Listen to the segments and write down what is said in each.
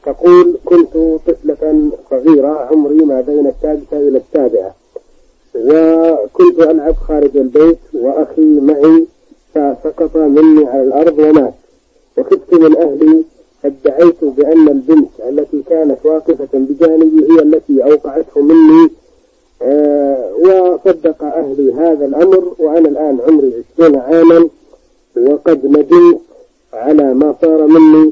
تقول: كنت طفلة صغيرة عمري ما بين السادسة إلى السابعة، وكنت ألعب خارج البيت وأخي معي فسقط مني على الأرض ومات، وخفت من أهلي فادعيت بأن البنت التي كانت واقفة بجانبي هي التي أوقعته مني، وصدق أهلي هذا الأمر، وأنا الآن عمري 20 عاما وقد ندمت على ما صار مني،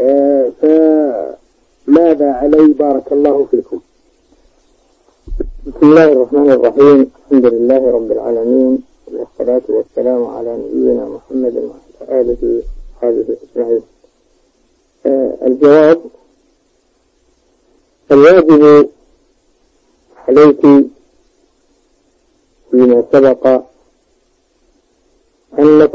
فماذا علي؟ بارك الله فيكم. بسم الله الرحمن الرحيم. الحمد لله رب العالمين، والصلاة والسلام على نبينا محمد وعلى آله وصحبه أجمعين. الجواب: الواجب عليك فيما سبق أنك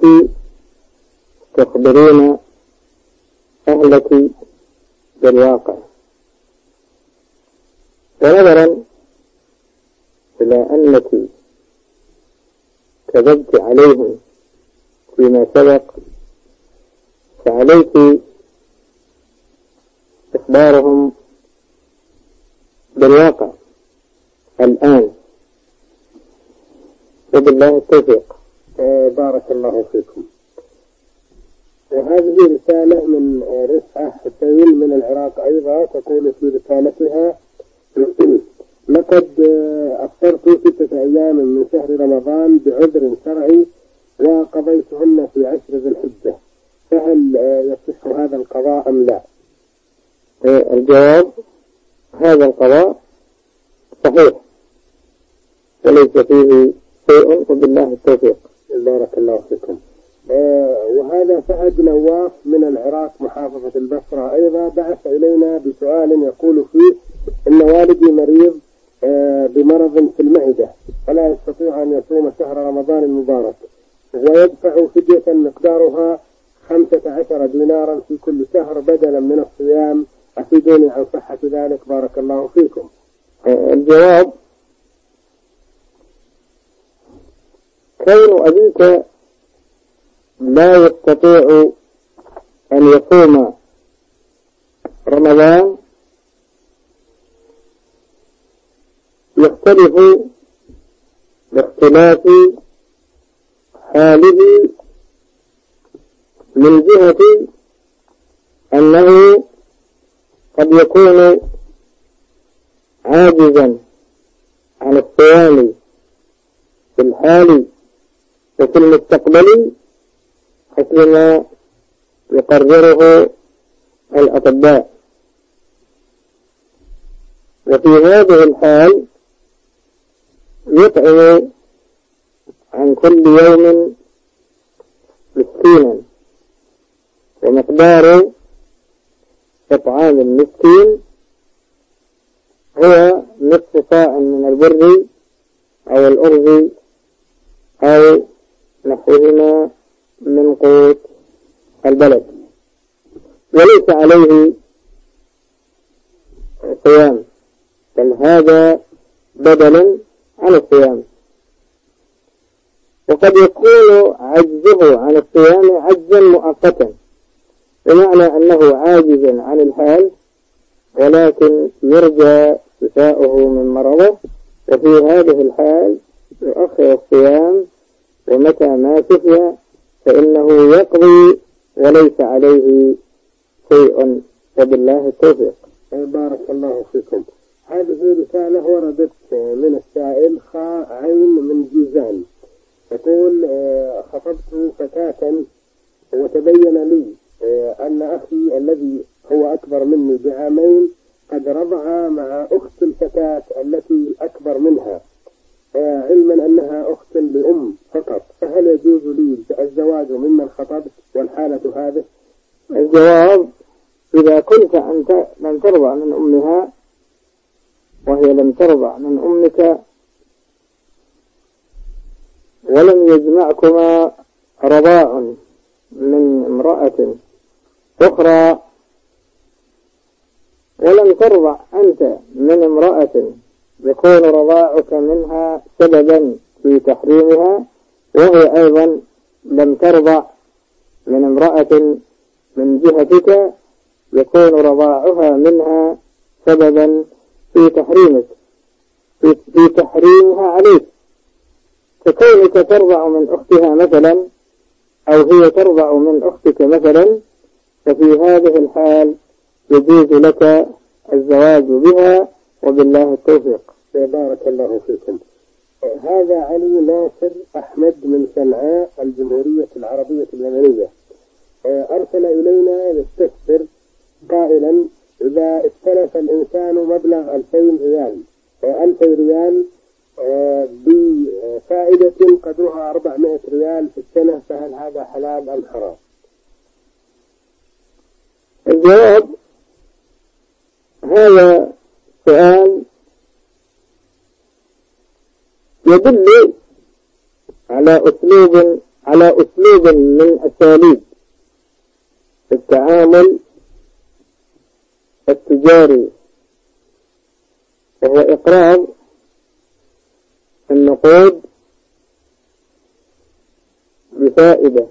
تخبرين أهلك بالواقع، ونظرا إلى أنك كذبت عليهم فيما سبق فعليك إخبارهم بالواقع الآن، وبالله التوفيق. بارك الله فيكم. وهذه رسالة من رفعة حسين من العراق أيضا، تقول في رسالتها: لقد أفطرت 6 أيام من شهر رمضان بعذر شرعي وقضيتهن في 10 ذي الحجة، فهل يصح هذا القضاء أم لا؟ الجواب: هذا القضاء صحيح وليس فيه شيء، وبالله التوفيق. بارك الله فيكم. وهذا فهد نواف من العراق محافظة البصرة أيضا بعث إلينا بسؤال يقول فيه: إن والدي مريض بمرض في المعدة فلا يستطيع أن يصوم شهر رمضان المبارك، ويدفع فدية مقدارها 15 دينارا في كل شهر بدلا من الصيام، أفيدوني عن صحة ذلك بارك الله فيكم. الجواب: كون أبيك لا يستطيع أن يصوم رمضان يختلف باختلاف حاله، من جهة أنه قد يكون عاجزا عن الصيام في الحال وفي المستقبل حسب ما يقرره الأطباء، وفي هذه الحال يطعم عن كل يوم مسكينا، ومقدار إطعام المسكين هو نصف صاع من البر أو الأرز أو نحوهما من قوت البلد، وليس عليه صيام، بل هذا بدلا عن الصيام. وقد يكون عجزه عن الصيام عجزا مؤقتا، بمعنى أنه عاجز عن الحال ولكن يرجى شفاؤه من مرضه، وفي هذه الحال يؤخر الصيام، ومتى ما شفي فإنه يقضي وليس عليه شيء، وبالله التوفيق. بارك الله فيكم. هذه رسالة وردت من السائل عين من جيزان، تقول: خطبت فتاة وتبين لي أن أخي الذي هو أكبر مني بعامين قد رضع مع أخت الفتاة التي أكبر منها، علما أنها أخت لأم فقط، فهل يجوز لي الزواج ممن خطبت والحالة هذه؟ الجواب: إذا كنت أنت لم ترضع من أمها وهي لم ترضع من أمك ولم يجمعكما رضاع من امرأة أخرى، ولم ترضع أنت من امرأة يكون رضاعك منها سببا في تحريمها، وهي أيضا لم ترضع من امرأة من جهتك، يكون رضاعها منها سببا في تحريمها عليك، فكونك ترضع من أختها مثلا أو هي ترضع من أختك مثلا، ففي هذه الحال يجوز لك الزواج بها، وبالله التوفيق. بارك الله فيكم. هذا علي ناصر أحمد من صنعاء الجمهورية العربية اليمنية، أرسل إلينا يستفسر قائلا: إذا استلف الإنسان مبلغ 2000 ريال 2000 ريال بفائدة قدرها 400 ريال في السنة، فهل هذا حلال أم حرام؟ الجواب: هذا سؤال يدل على أسلوب من أساليب التعامل التجاري، وهو إقراض النقود بفائدة،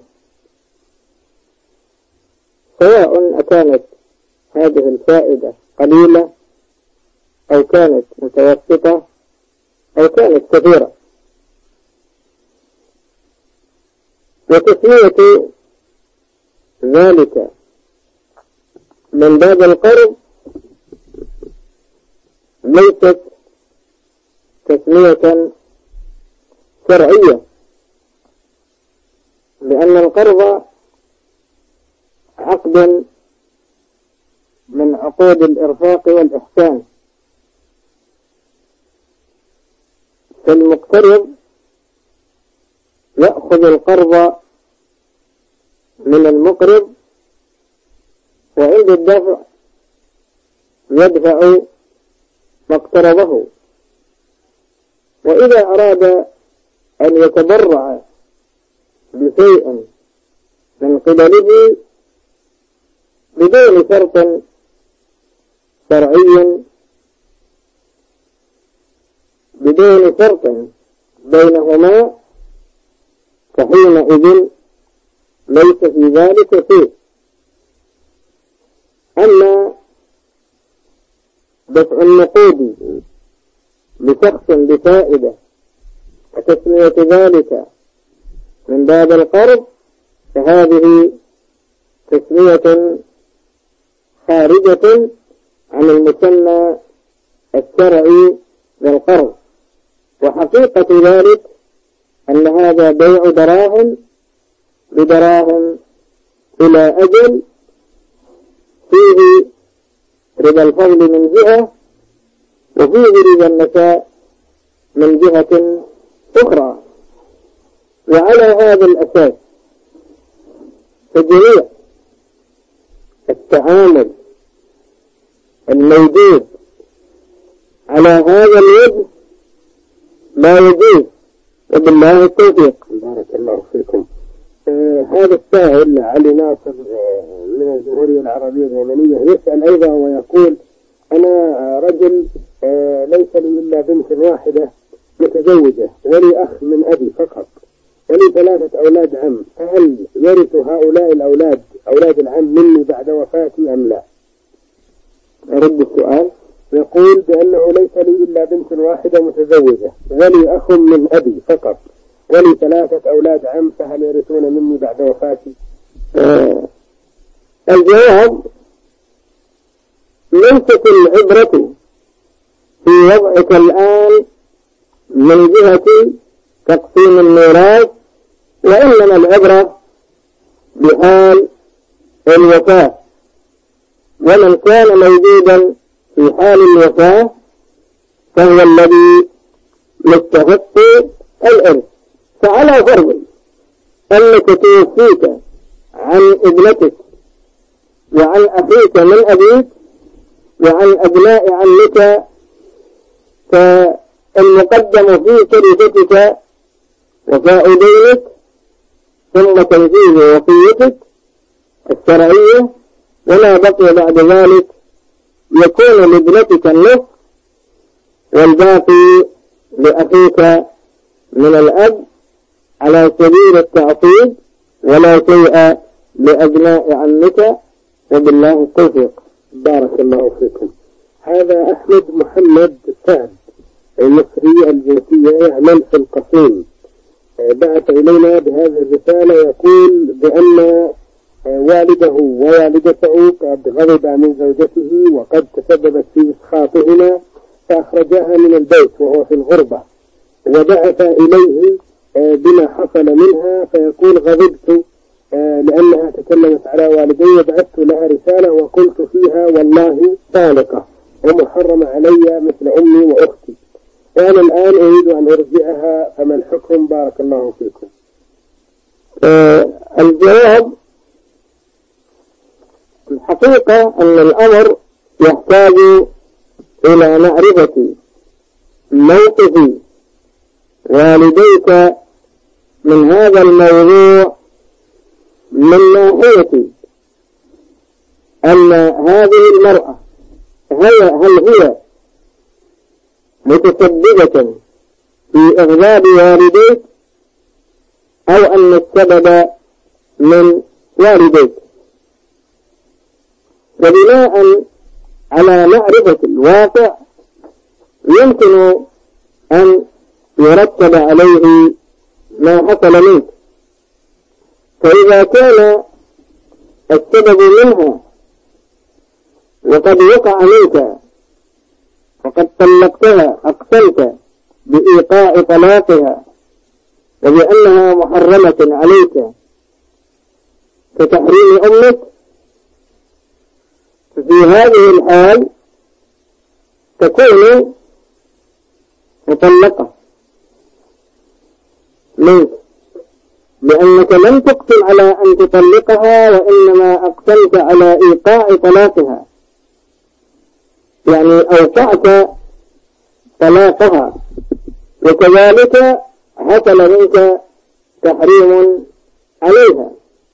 سواء أكانت هذه الفائدة قليلة أو كانت متوسطة أو كانت كثيرة. وتسمية ذلك من باب القرض ليست تسمية شرعية، لأن القرض عقد من عقود الإرفاق والإحسان، فالمقترض يأخذ القرض من المقرض، وعند الدفع يدفع ما اقترضه. وإذا أراد أن يتبرع بشيء من قبله بدون شرط شرعي، بدون شرط بينهما، فحينئذ ليس في ذلك شيء. أما دفع النقود لشخص بفائدة وتسمية ذلك من باب القرض، فهذه تسمية خارجة عن المسمى الشرعي للقرض. وحقيقة ذلك أن هذا بيع دراهم بدراهم إلى أجل، فيه ربا الفضل من جهة، وفيه ربا النساء من جهة أخرى. وعلى هذا الأساس فجميع التعامل الموجود على هذا الوجه لا يجوز، وبالله التوفيق. بارك الله فيكم. هذا السائل علي ناصر من الجمهورية العربية اليمنية يسأل أيضا ويقول: أنا رجل ليس لي إلا بنت واحدة متزوجة، ولي أخ من أبي فقط، ولي 3 أولاد عم، فهل يرث هؤلاء الأولاد أولاد العم مني بعد وفاتي أم لا؟ أرد السؤال. يقول بأنه ليس لي إلا بنت واحدة متزوجة، ولي أخ من أبي فقط، ولي 3 أولاد عم، فهل يرثون مني بعد وفاتي؟ الجواب: ليست العبرة في وضعك الآن من جهة تقسيم الميراث، وإنما العبرة بحال الوفاة، ومن كان موجودا في حال الوفاة فهو الذي يستحق الإرث. فعلى فرض أنك توفيت عن ابنتك وعن أخيك من أبيك وعن أبناء عمك، فالمقدم في شريكتك وفاء دينك، ثم تنفيذ وصيتك الشرعية، وما بقي بعد ذلك يكون لابنتك النصف، والباقي لأخيك من الأب على سبيل التعصيب، ولا شيء لأبناء عمك وبالله التوفيق. بارك الله فيكم. هذا أحمد محمد سعد المصري الجنسية، يعمل في القصيم، بعث إلينا بهذه الرسالة يقول بأن والده ووالدته قد غضب من زوجته وقد تسببت في إسخاطهما فأخرجاها من البيت وهو في الغربة، وبعث إليه بما حصل منها، فيقول غضبت لأنها تكلمت على والدي، وبعثت لها رسالة وقلت فيها والله طالقة ومحرمة علي مثل أمي وأختي، وأنا الآن أريد أن أرجعها، فما الحكم؟ بارك الله فيكم. الجواب: الحقيقة أن الأمر يحتاج إلى معرفة موقف والديك من هذا الموضوع، من ناحية أن هذه المرأة هل هي متسببة في إغضاب والديك أو أن السبب من والديك. وبناء على معرفة الواقع يمكن أن يرتب عليه ما حصل منك. فإذا كان السبب منها وقد وقع منك وقد طلقتها، أقسمت بإيقاع طلاقها وبأنها محرمة عليك كتحريم أمك، ففي هذه الحال تكون مطلقة منك، لأنك لم تقسم على أن تطلقها وإنما أقسمت على إيقاع طلاقها، يعني أوقعت طلاقها، وكذلك حصل منك تحريم عليها.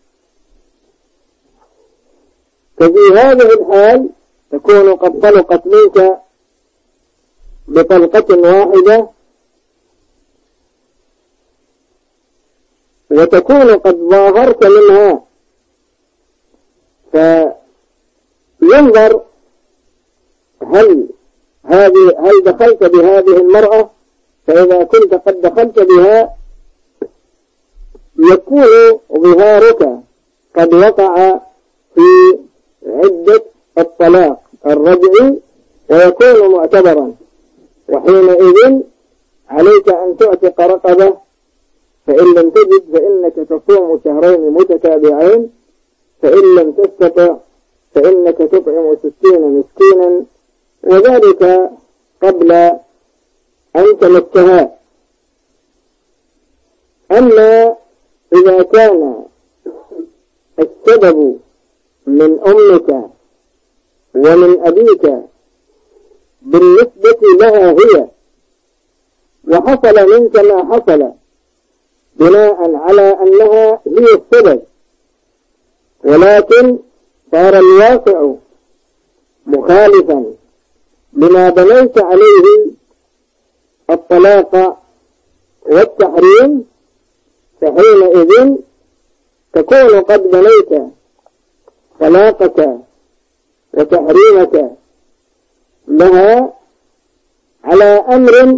ففي هذه الحال تكون قد طلقت منك بطلقة واحدة، وتكون قد ظاهرت منها، فينظر هل دخلت بهذه المرأة، فإذا كنت قد دخلت بها يكون ظهارك قد وقع في عدة الطلاق الرجعي ويكون معتبرا، وحينئذ عليك أن تعتق رقبة، فإن لم تجد فإنك تصوم شهرين متتابعين، فإن لم تستطع فإنك تطعم 60 مسكينا، وذلك قبل أن تمسها. أما إذا كان السبب من أمك ومن أبيك بالنسبة لها هي، وحصل منك ما حصل بناء على أنها هي السبب، ولكن صار الواقع مخالفا لما بنيت عليه الطلاق والتحريم، فحينئذ تكون قد بنيت طلاقك وتحريمك لها على أمر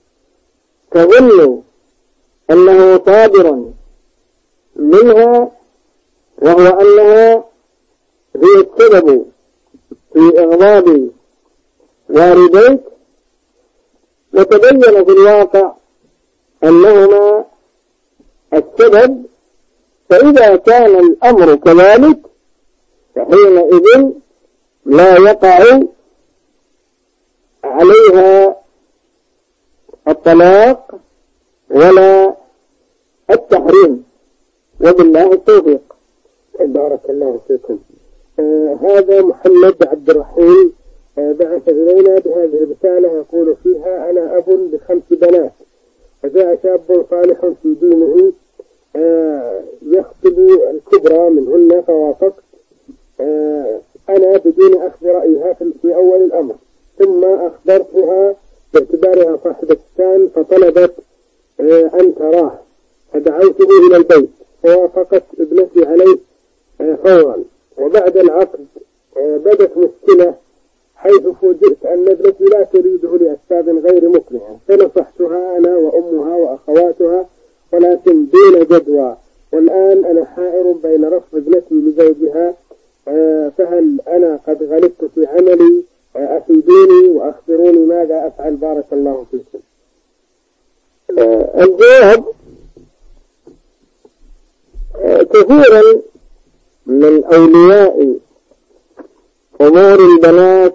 تظن أنه صادر منها، وهو أنها هي السبب في إغضاب والديك، وتبين في الواقع أنهما السبب. فإذا كان الأمر كذلك فحينئذ لا يقع عليها الطلاق ولا التحريم، وبالله التوفيق. بارك الله فيكم. هذا محمد عبد الرحيم بعث إلينا بهذه الرسالة يقول فيها: أنا أب ل5 بنات، وجاء شاب صالح في دينه يخطب الكبرى منهن، فوافقت أنا بدون أخذ رأيها في أول الأمر، ثم أخبرتها باعتبارها صاحبة الشان فطلبت أن تراه، فدعوته إلى البيت فوافقت ابنتي عليه فورا، وبعد العقد حيث فوجئت أن ابنتي لا تريده لأسباب غير مقنعة، فنصحتها أنا وأمها وأخواتها ولكن دون جدوى، والآن أنا حائر بين رفض ابنتي لزوجها، فهل أنا قد غلبت في عملي؟ أفيدوني وأخبروني ماذا أفعل، بارك الله فيكم. الجواب: كثيرا من أولياء أمور البنات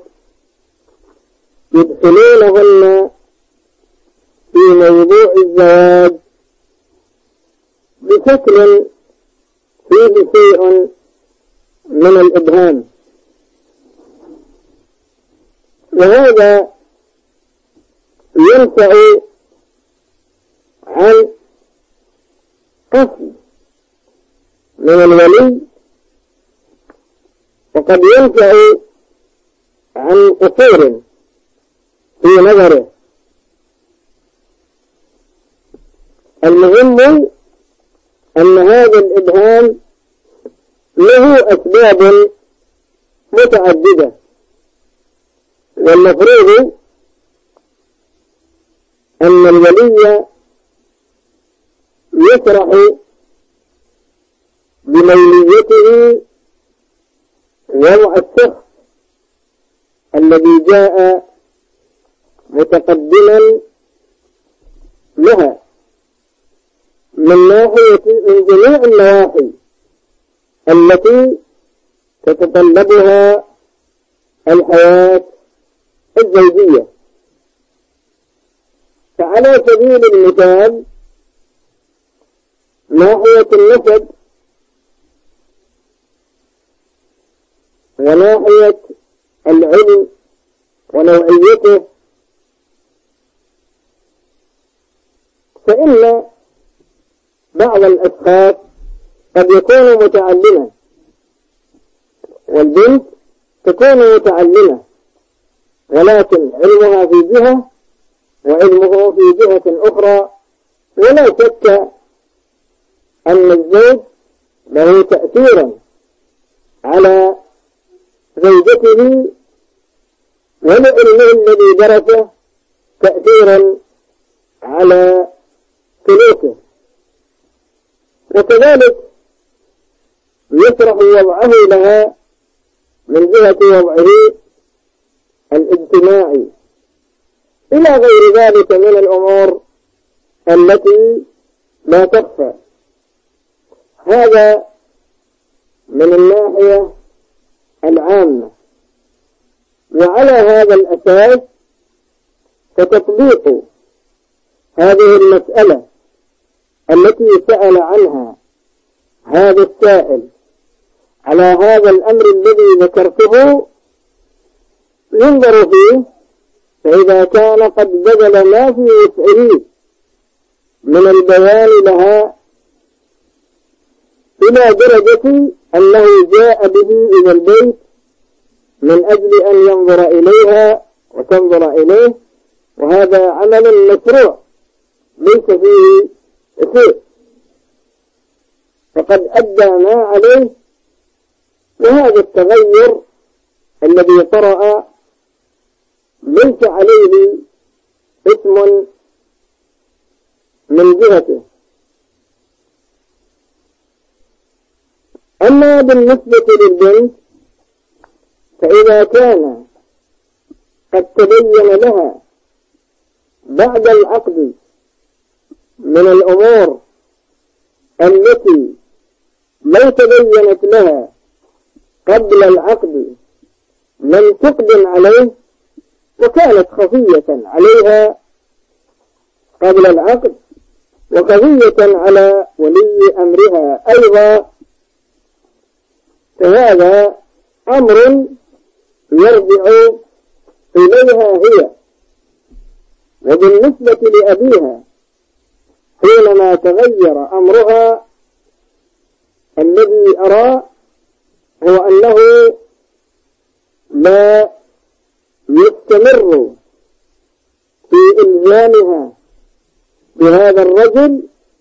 يدخلونهن في موضوع الزواج بشكل فيه شيء من الإبهام، وهذا ينفع عن قصد من الولي، وقد ينفع عن قصور في نظره. المهم أن هذا الإبهام له أسباب متعددة، والمفروض أن الولي يشرح بموليته وضع الشخص الذي جاء متقدما لها من جميع النواحي التي تتطلبها الحياة الزوجية. فعلى سبيل المثال ناحية النسب وناحية العلم ونوعيته، فإن بعض الأشخاص قد يكون متعلما، والبنت تكون متعلمة، ولكن علمها في جهة وعلمه في جهة أخرى، ولا شك أن الزوج له تأثيرا على زوجته ولعلمه الذي درسه تأثيرا على سلوكه، وكذلك يشرح وضعه لها من جهة وضعه الاجتماعي إلى غير ذلك من الأمور التي لا تخفى. هذا من الناحية العامة. وعلى هذا الأساس فتطبيق هذه المسألة التي سأل عنها هذا السائل على هذا الأمر الذي ذكرته ينظر فيه، فإذا كان قد بذل ما في وسعه من البيان لها إلى درجة أنه جاء به إلى البيت من أجل أن ينظر إليها وتنظر إليه، وهذا عمل مشروع ليس فيه شيء، فقد أدى ما عليه. وهذا التغير الذي طرأ ليس عليه اسم من جهته. أما بالنسبة للبنت فإذا كان قد تبين لها بعد العقد من الأمور التي لو تبينت لها قبل العقد لم تقدم عليه وكانت خفية عليها قبل العقد وخفية على ولي أمرها أيضا، فهذا أمر يرجع إليها هي. وبالنسبة لأبيها حينما تغير أمرها الذي أرى هو أنه لا يستمر في إلزامها بهذا الرجل،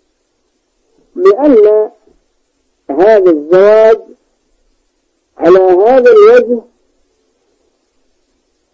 لأن هذا الزواج على هذا الوجه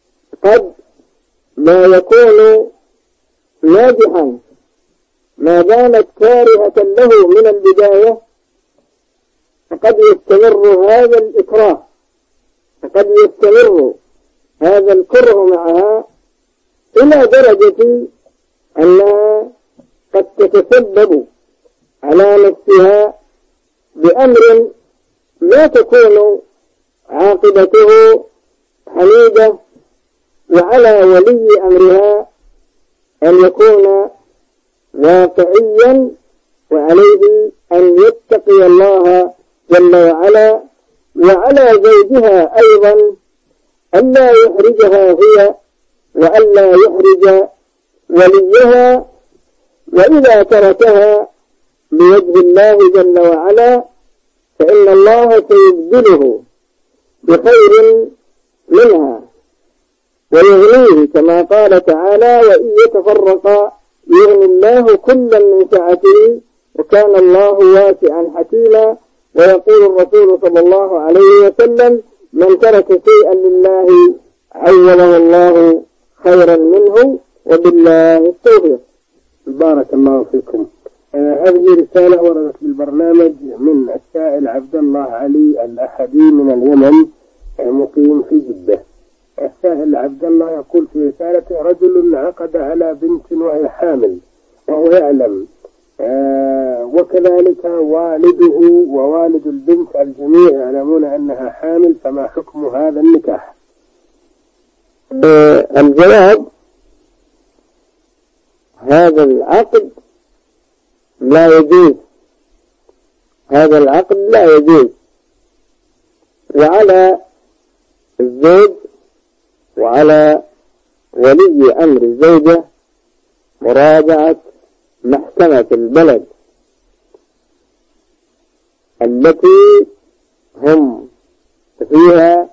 لا يكون ناجحا ما دامت كارهة له من البداية، فقد يستمر هذا الإكراه، فقد يستمر هذا الكره معها إلى درجة أنها قد تتسبب على نفسها بأمر لا تكون عاقبته حميدة، وعلى ولي أمرها أن يكون واقعيا، وعليه أن يتقي الله جل وعلا، وعلى زوجها أيضا ألا يحرجها هي وألا يحرج وليها، وإذا تركها بوجه الله جل وعلا فإن الله سيبدله بخير منها ويغنيه، كما قال تعالى: وإن يتفرقا يغني الله كلا من سعته وكان الله واسعا حكيما. ويقول الرسول صلى الله عليه وسلم: من ترك شيئا لله عوضه الله خيرا منه، وبالله التوفيق. بارك الله فيكم. هذه رسالة وردت بالبرنامج من السائل عبد الله علي الأحدي من اليمن، مقيم في جدة. السائل عبد الله يقول في رسالته: رجل عقد على بنت وهي حامل وهو يعلم، وكذلك والده ووالد البنت الجميع يعلمون أنها حامل، فما حكم هذا النكاح؟ الجواب: هذا العقد لا يجوز، هذا العقد لا يجوز، وعلى الزوج وعلى ولي أمر الزوجة مراجعة محكمة البلد التي هم فيها،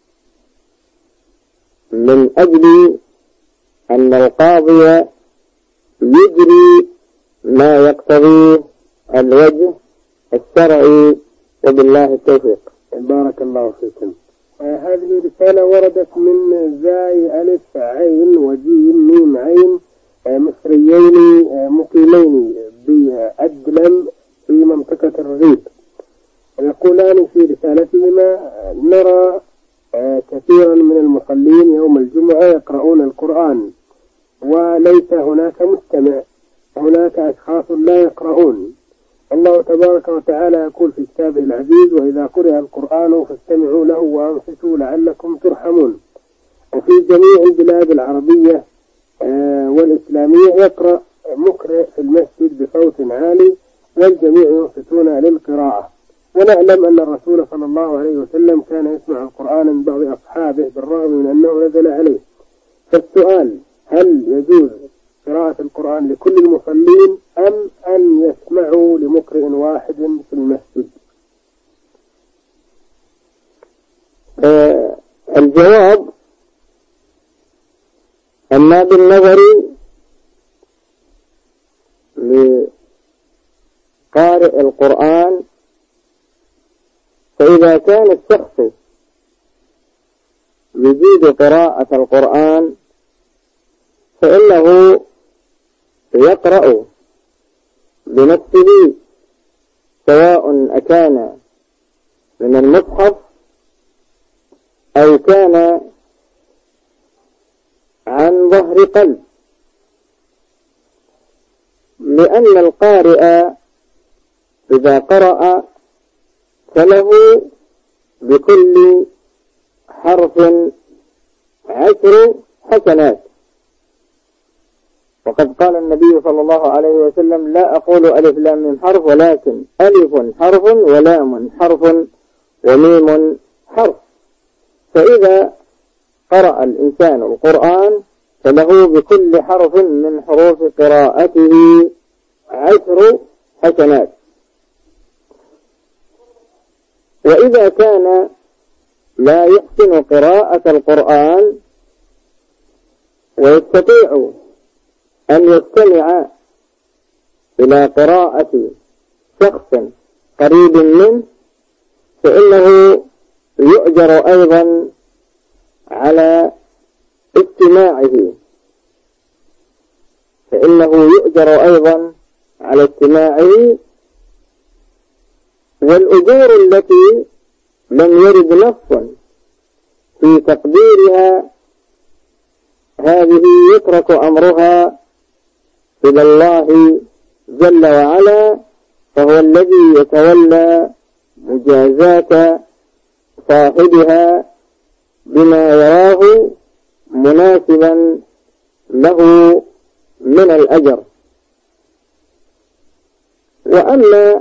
من أجل أن القاضي يجري ما يقتضيه الوجه الشرعي، وبالله التوفيق. بارك الله فيكم. هذه رسالة وردت من زاي ألف عين وجيم ميم عين، مصريين مقيمين بأدلم في منطقة الرغيب. يقولان في رسالتهما: نرى كثيرا من المصلين يوم الجمعة يقرؤون القرآن وليس هناك مستمع، هناك أشخاص لا يقرؤون. الله تبارك وتعالى يقول في كتابه العزيز: وإذا قرئ القرآن فاستمعوا له وأنصتوا لعلكم ترحمون. وفي جميع البلاد العربية والإسلامية يقرأ مقرئ في المسجد بصوت عالي والجميع ينصتون للقراءة. ونعلم أن الرسول صلى الله عليه وسلم كان يسمع القرآن من بعض أصحابه بالرغم من أنه نزل عليه. فالسؤال: هل يجوز قراءة القرآن لكل المصلين أم أن يسمعوا لمقرئ واحد في المسجد؟ الجواب: أما بالنظر لقارئ القرآن، فإذا كان الشخص يجيد قراءة القرآن فإنه يقرأ بنفسه، سواء أكان من المصحف أو كان عن ظهر قلب، لأن القارئ إذا قرأ فله بكل حرف 10 حسنات. وقد قال النبي صلى الله عليه وسلم: لا أقول ألف لام من حرف، ولكن ألف حرف ولام حرف وميم حرف. فإذا قرأ الإنسان القرآن فله بكل حرف من حروف قراءته 10 حسنات. وإذا كان لا يحسن قراءة القرآن ويستطيع أن يستمع إلى قراءة شخص قريب منه، فإنه يؤجر أيضا على استماعه فإنه يؤجر أيضا على استماعه. والأجور التي لم يرد نص في تقديرها هذه يترك أمرها إلى الله جل وعلا، فهو الذي يتولى مجازات صاحبها بما يراه مناسبا له من الأجر. وأما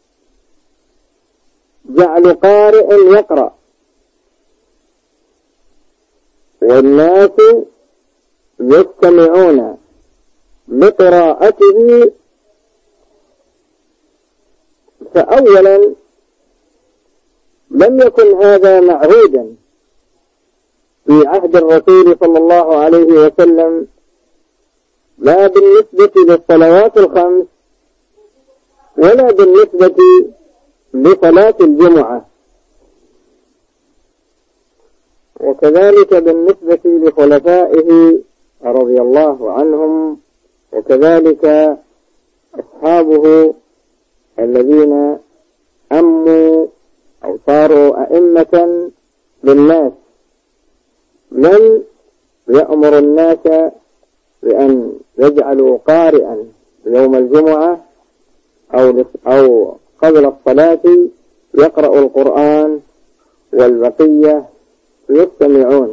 جعل قارئ يقرأ والناس يستمعون لقراءته، فأولا لم يكن هذا معهودا في عهد الرسول صلى الله عليه وسلم، لا بالنسبة للصلوات الخمس ولا بالنسبة لصلاة الجمعة، وكذلك بالنسبة لخلفائه رضي الله عنهم، وكذلك أصحابه الذين أموا أو صاروا أئمة للناس، لم يأمر الناس بأن يجعلوا قارئا يوم الجمعة أو قبل الصلاة يقرأ القرآن والبقية يستمعون.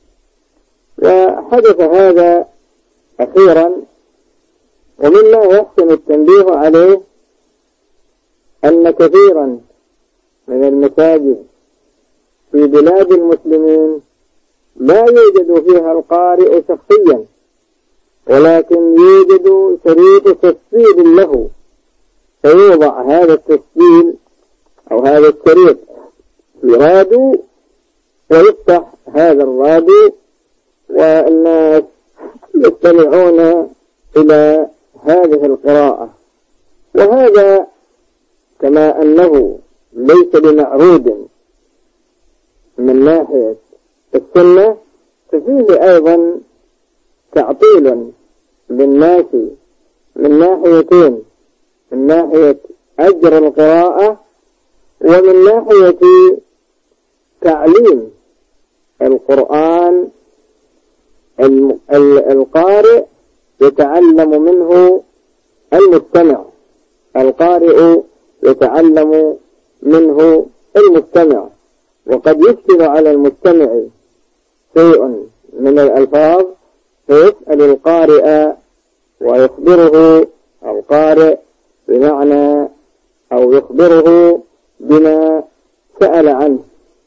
وحدث هذا أخيرا، ومما يحسن التنبيه عليه أن كثيرا من المساجد في بلاد المسلمين لا يوجد فيها القارئ شخصيا، ولكن يوجد شريط تسجيل له، فيوضع هذا التسجيل أو هذا الشريط في راديو ويفتح هذا الراديو والناس يستمعون إلى هذه القراءة. وهذا كما أنه ليس بمعهود من ناحية السنة، ففيه أيضا تعطيل للناس من ناحيتين، من ناحية أجر القراءة ومن ناحية تعليم القرآن. القارئ يتعلم منه المستمع، القارئ يتعلم منه المستمع، وقد يشكل على المستمع شيء من الألفاظ فيسأل القارئ ويخبره القارئ بمعنى أو يخبره بما سأل عنه.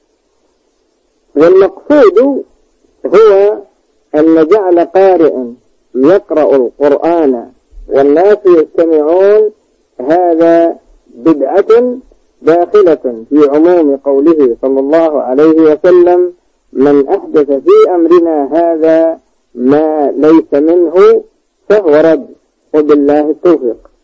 والمقصود هو أن جعل قارئ يقرأ القرآن والناس يستمعون هذا بدعة داخلة في عموم قوله صلى الله عليه وسلم: من أحدث في أمرنا هذا ما ليس منه فهو رد. وبالله التوفيق.